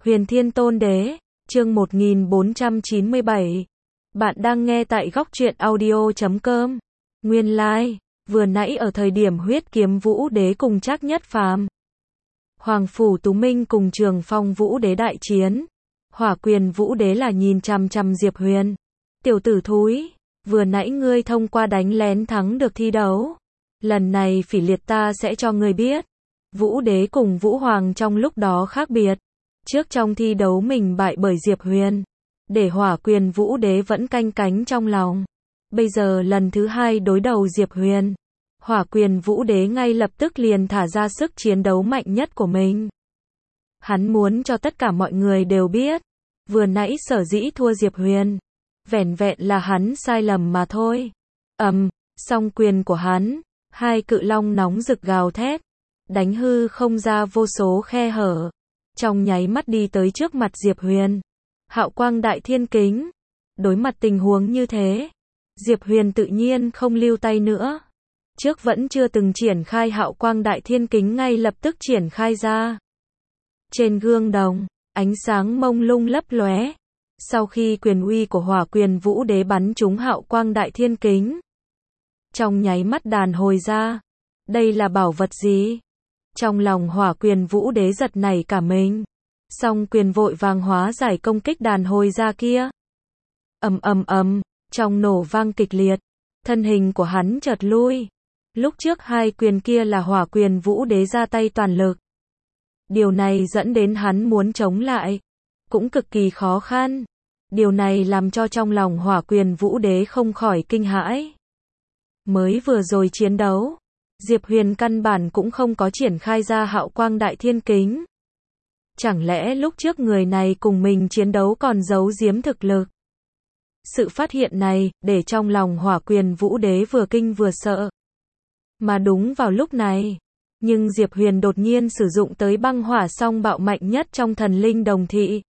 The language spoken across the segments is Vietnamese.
Huyền Thiên Tôn Đế, chương 1497. Bạn đang nghe tại góc truyện audio.com. Nguyên lai, vừa nãy ở thời điểm Huyết Kiếm Vũ Đế cùng Trác Nhất Phàm, Hoàng Phủ Tú Minh cùng Trường Phong Vũ Đế đại chiến, Hỏa Quyền Vũ Đế là nhìn chằm chằm Diệp Huyền. Tiểu tử thúi, vừa nãy ngươi thông qua đánh lén thắng được thi đấu. Lần này Phỉ Liệt ta sẽ cho ngươi biết. Vũ Đế cùng Vũ Hoàng trong lúc đó khác biệt. Trước trong thi đấu mình bại bởi Diệp Huyền, để Hỏa Quyền Vũ Đế vẫn canh cánh trong lòng. Bây giờ lần thứ hai đối đầu Diệp Huyền, Hỏa Quyền Vũ Đế ngay lập tức liền thả ra sức chiến đấu mạnh nhất của mình. Hắn muốn cho tất cả mọi người đều biết, vừa nãy sở dĩ thua Diệp Huyền, vẻn vẹn là hắn sai lầm mà thôi. Song quyền của hắn, hai cự long nóng rực gào thét, đánh hư không ra vô số khe hở, trong nháy mắt đi tới trước mặt Diệp Huyền. Hạo Quang Đại Thiên Kính. Đối mặt tình huống như thế, Diệp Huyền tự nhiên không lưu tay nữa. Trước vẫn chưa từng triển khai Hạo Quang Đại Thiên Kính ngay lập tức triển khai ra. Trên gương đồng, ánh sáng mông lung lấp lóe. Sau khi quyền uy của Hỏa Quyền Vũ Đế bắn trúng Hạo Quang Đại Thiên Kính, trong nháy mắt đàn hồi ra. Đây là bảo vật gì? Trong lòng Hỏa Quyền Vũ Đế giật nảy cả mình. Song quyền vội vàng hóa giải công kích đàn hồi ra kia. Trong nổ vang kịch liệt, thân hình của hắn chợt lui. Lúc trước hai quyền kia là Hỏa Quyền Vũ Đế ra tay toàn lực. Điều này dẫn đến hắn muốn chống lại, cũng cực kỳ khó khăn. Điều này làm cho trong lòng Hỏa Quyền Vũ Đế không khỏi kinh hãi. Mới vừa rồi chiến đấu, Diệp Huyền căn bản cũng không có triển khai ra Hạo Quang Đại Thiên Kính. Chẳng lẽ lúc trước người này cùng mình chiến đấu còn giấu giếm thực lực? Sự phát hiện này, để trong lòng Hỏa Quyền Vũ Đế vừa kinh vừa sợ. Mà đúng vào lúc này, nhưng Diệp Huyền đột nhiên sử dụng tới băng hỏa song bạo mạnh nhất trong thần linh đồng thị.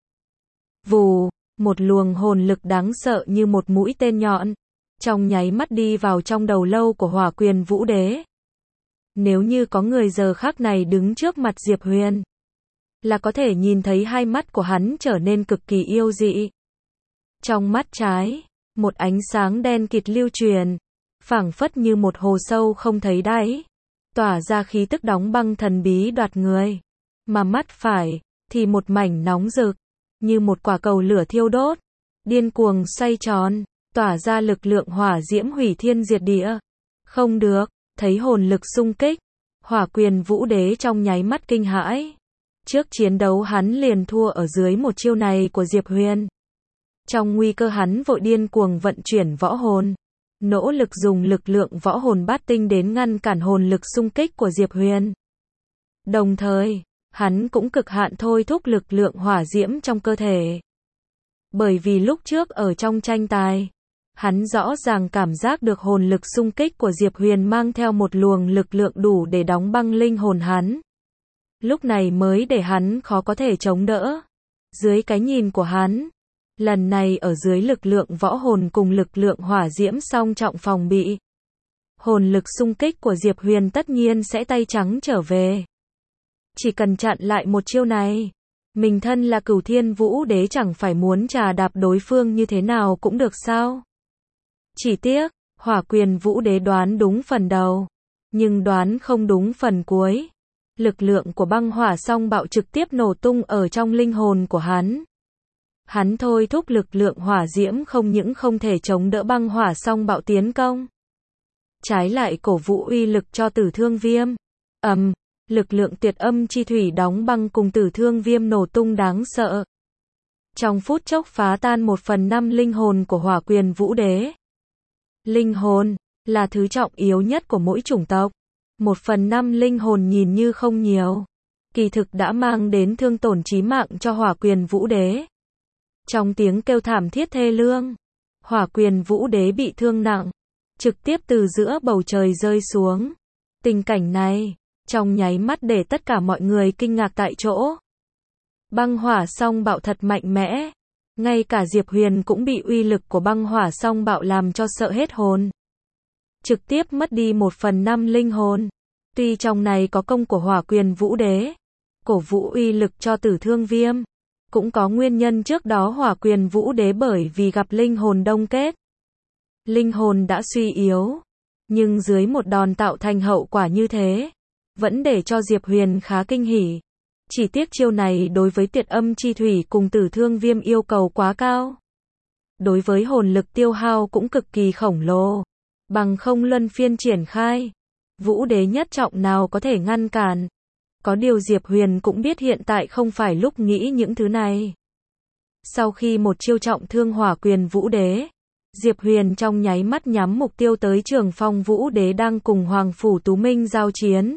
Vù, một luồng hồn lực đáng sợ như một mũi tên nhọn, trong nháy mắt đi vào trong đầu lâu của Hỏa Quyền Vũ Đế. Nếu như có người giờ khắc này đứng trước mặt Diệp Huyền, là có thể nhìn thấy hai mắt của hắn trở nên cực kỳ yêu dị. Trong mắt trái, một ánh sáng đen kịt lưu truyền, phảng phất như một hồ sâu không thấy đáy, tỏa ra khí tức đóng băng thần bí đoạt người. Mà mắt phải, thì một mảnh nóng rực, như một quả cầu lửa thiêu đốt, điên cuồng xoay tròn, tỏa ra lực lượng hỏa diễm hủy thiên diệt địa. Không được, thấy hồn lực xung kích, Hỏa Quyền Vũ Đế trong nháy mắt kinh hãi. Trước chiến đấu hắn liền thua ở dưới một chiêu này của Diệp Huyền. Trong nguy cơ hắn vội điên cuồng vận chuyển võ hồn, nỗ lực dùng lực lượng võ hồn bát tinh đến ngăn cản hồn lực xung kích của Diệp Huyền. Đồng thời, hắn cũng cực hạn thôi thúc lực lượng hỏa diễm trong cơ thể. Bởi vì lúc trước ở trong tranh tài, hắn rõ ràng cảm giác được hồn lực xung kích của Diệp Huyền mang theo một luồng lực lượng đủ để đóng băng linh hồn hắn. Lúc này mới để hắn khó có thể chống đỡ. Dưới cái nhìn của hắn, lần này ở dưới lực lượng võ hồn cùng lực lượng hỏa diễm song trọng phòng bị, hồn lực xung kích của Diệp Huyền tất nhiên sẽ tay trắng trở về. Chỉ cần chặn lại một chiêu này, mình thân là Cửu Thiên Vũ Đế chẳng phải muốn trà đạp đối phương như thế nào cũng được sao? Chỉ tiếc, Hỏa Quyền Vũ Đế đoán đúng phần đầu, nhưng đoán không đúng phần cuối. Lực lượng của băng hỏa song bạo trực tiếp nổ tung ở trong linh hồn của hắn. Hắn thôi thúc lực lượng hỏa diễm không những không thể chống đỡ băng hỏa song bạo tiến công, trái lại cổ vũ uy lực cho Tử Thương Viêm. Lực lượng tuyệt âm chi thủy đóng băng cùng Tử Thương Viêm nổ tung đáng sợ. Trong phút chốc phá tan 1/5 linh hồn của Hỏa Quyền Vũ Đế. Linh hồn là thứ trọng yếu nhất của mỗi chủng tộc. 1/5 linh hồn nhìn như không nhiều, kỳ thực đã mang đến thương tổn chí mạng cho Hỏa Quyền Vũ Đế. Trong tiếng kêu thảm thiết thê lương, Hỏa Quyền Vũ Đế bị thương nặng, trực tiếp từ giữa bầu trời rơi xuống. Tình cảnh này, trong nháy mắt để tất cả mọi người kinh ngạc tại chỗ. Băng hỏa song bạo thật mạnh mẽ, ngay cả Diệp Huyền cũng bị uy lực của băng hỏa song bạo làm cho sợ hết hồn. Trực tiếp mất đi 1/5 linh hồn. Tuy trong này có công của Hỏa Quyền Vũ Đế, cổ vũ uy lực cho Tử Thương Viêm, Cũng có nguyên nhân trước đó Hỏa Quyền Vũ Đế bởi vì gặp linh hồn đông kết. Linh hồn đã suy yếu, nhưng dưới một đòn tạo thành hậu quả như thế, vẫn để cho Diệp Huyền khá kinh hỉ. Chỉ tiếc chiêu này đối với Tiệt Âm Chi Thủy cùng Tử Thương Viêm yêu cầu quá cao. Đối với hồn lực tiêu hao cũng cực kỳ khổng lồ, bằng không luân phiên triển khai, Vũ Đế nhất trọng nào có thể ngăn cản. Có điều Diệp Huyền cũng biết hiện tại không phải lúc nghĩ những thứ này. Sau khi một chiêu trọng thương Hỏa Quyền Vũ Đế, Diệp Huyền trong nháy mắt nhắm mục tiêu tới Trường Phong Vũ Đế đang cùng Hoàng Phủ Tú Minh giao chiến.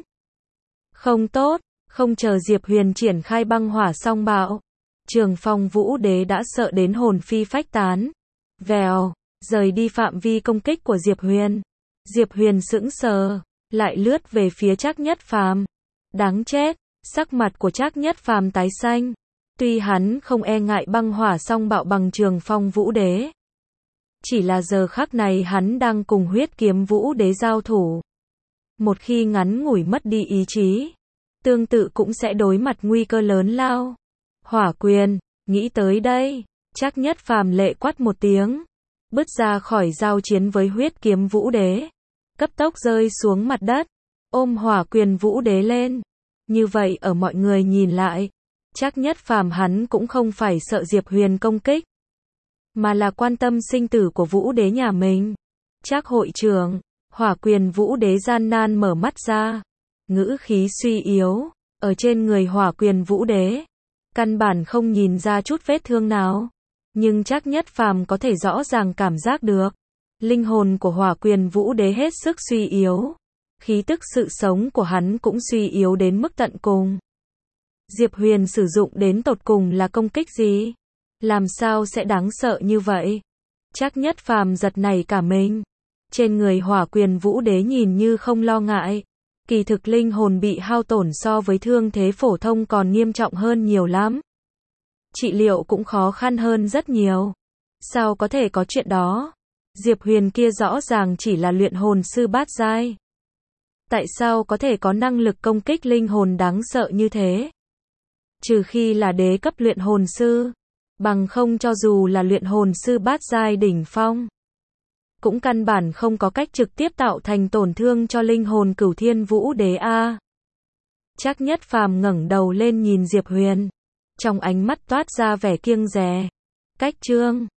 Không tốt, không chờ Diệp Huyền triển khai băng hỏa song bạo, Trường Phong Vũ Đế đã sợ đến hồn phi phách tán. Vèo, rời đi phạm vi công kích của Diệp Huyền. Diệp Huyền sững sờ, lại lướt về phía Trác Nhất Phàm. Đáng chết, sắc mặt của Trác Nhất Phàm tái xanh. Tuy hắn không e ngại băng hỏa song bạo bằng Trường Phong Vũ Đế, chỉ là giờ khắc này hắn đang cùng Huyết Kiếm Vũ Đế giao thủ. Một khi ngắn ngủi mất đi ý chí, tương tự cũng sẽ đối mặt nguy cơ lớn lao. Hỏa Quyền, nghĩ tới đây, Trác Nhất Phàm lệ quát một tiếng, bứt ra khỏi giao chiến với Huyết Kiếm Vũ Đế, cấp tốc rơi xuống mặt đất, ôm Hỏa Quyền Vũ Đế lên. Như vậy ở mọi người nhìn lại, Trác Nhất Phàm hắn cũng không phải sợ Diệp Huyền công kích, mà là quan tâm sinh tử của Vũ Đế nhà mình. Trác hội trưởng, Hỏa Quyền Vũ Đế gian nan mở mắt ra, ngữ khí suy yếu, ở trên người Hỏa Quyền Vũ Đế, căn bản không nhìn ra chút vết thương nào, nhưng Trác Nhất Phàm có thể rõ ràng cảm giác được, linh hồn của Hỏa Quyền Vũ Đế hết sức suy yếu, khí tức sự sống của hắn cũng suy yếu đến mức tận cùng. Diệp Huyền sử dụng đến tột cùng là công kích gì? Làm sao sẽ đáng sợ như vậy? Trác Nhất Phàm giật nảy cả mình. Trên người Hỏa Quyền Vũ Đế nhìn như không lo ngại, kỳ thực linh hồn bị hao tổn so với thương thế phổ thông còn nghiêm trọng hơn nhiều lắm. Trị liệu cũng khó khăn hơn rất nhiều. Sao có thể có chuyện đó? Diệp Huyền kia rõ ràng chỉ là luyện hồn sư bát giai. Tại sao có thể có năng lực công kích linh hồn đáng sợ như thế? Trừ khi là đế cấp luyện hồn sư, bằng không cho dù là luyện hồn sư bát giai đỉnh phong, cũng căn bản không có cách trực tiếp tạo thành tổn thương cho linh hồn Cửu Thiên Vũ Đế a. Trác Nhất Phàm ngẩng đầu lên nhìn Diệp Huyền, trong ánh mắt toát ra vẻ kiêng dè. Cách chương